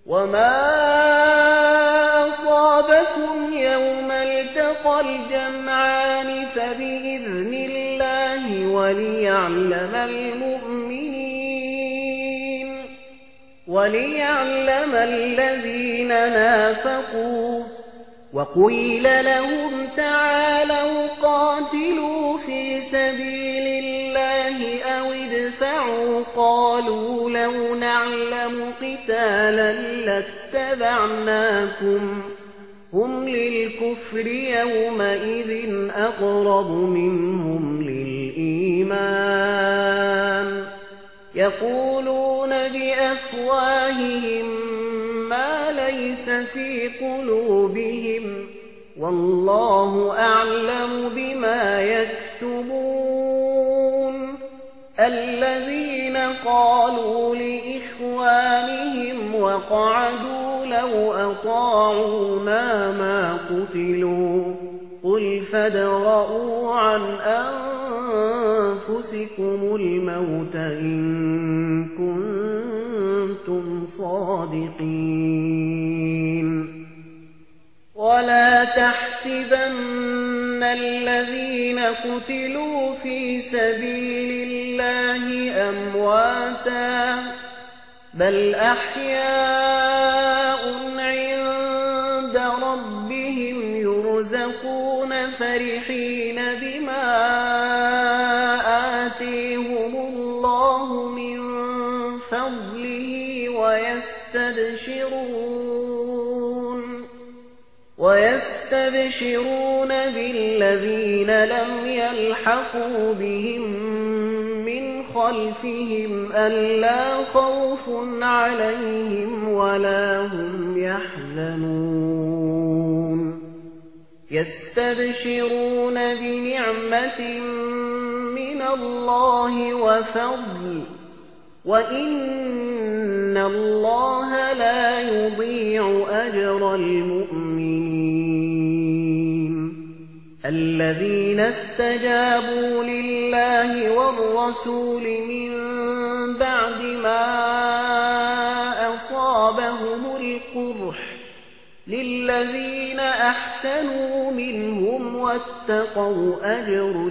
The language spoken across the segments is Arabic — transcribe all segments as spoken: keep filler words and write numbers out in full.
وما أصابكم يوم التقى الجمعان فبإذن الله وليعلم المؤمنين وليعلم الذين نافقوا وقيل لهم تعالوا قاتلوا في سبيل الله أو ادفعوا قالوا لو نعلم قتالا لاتبعناكم هم للكفر يومئذ أقرب منهم للإيمان يقولون بأفواههم ما ليس في قلوبهم والله أعلم بما يكتبون الذين قالوا لإخوانهم وقعدوا لو أطاعونا ما قتلوا قل فادرءوا عن أنفسكم الموت إن كنتم صادقين ولا تحسبن الذين قتلوا في سبيل الله أمواتا بل أحياء عند ربهم يرزقون فرحين بما آتيهم الله من فضله ويستبشرون ويستبشرون بالذين لم يلحقوا بهم من خلفهم ألا خوف عليهم ولا هم يحزنون يستبشرون بنعمة من الله وفضل وإن الله لا يضيع أجر المؤمنين الذين استجابوا لله والرسول من بعد ما أصابهم القرح للذين أحسنوا منهم واتقوا أجر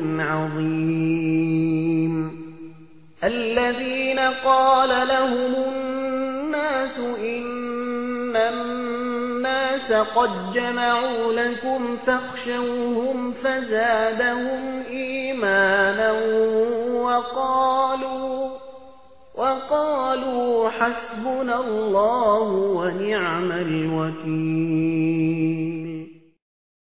عظيم الذين قال لهم الناس إن الناس قد جمعوا لكم فاخشوهم فزادهم إيمانا وقالوا وقالوا حسبنا الله ونعم الوكيل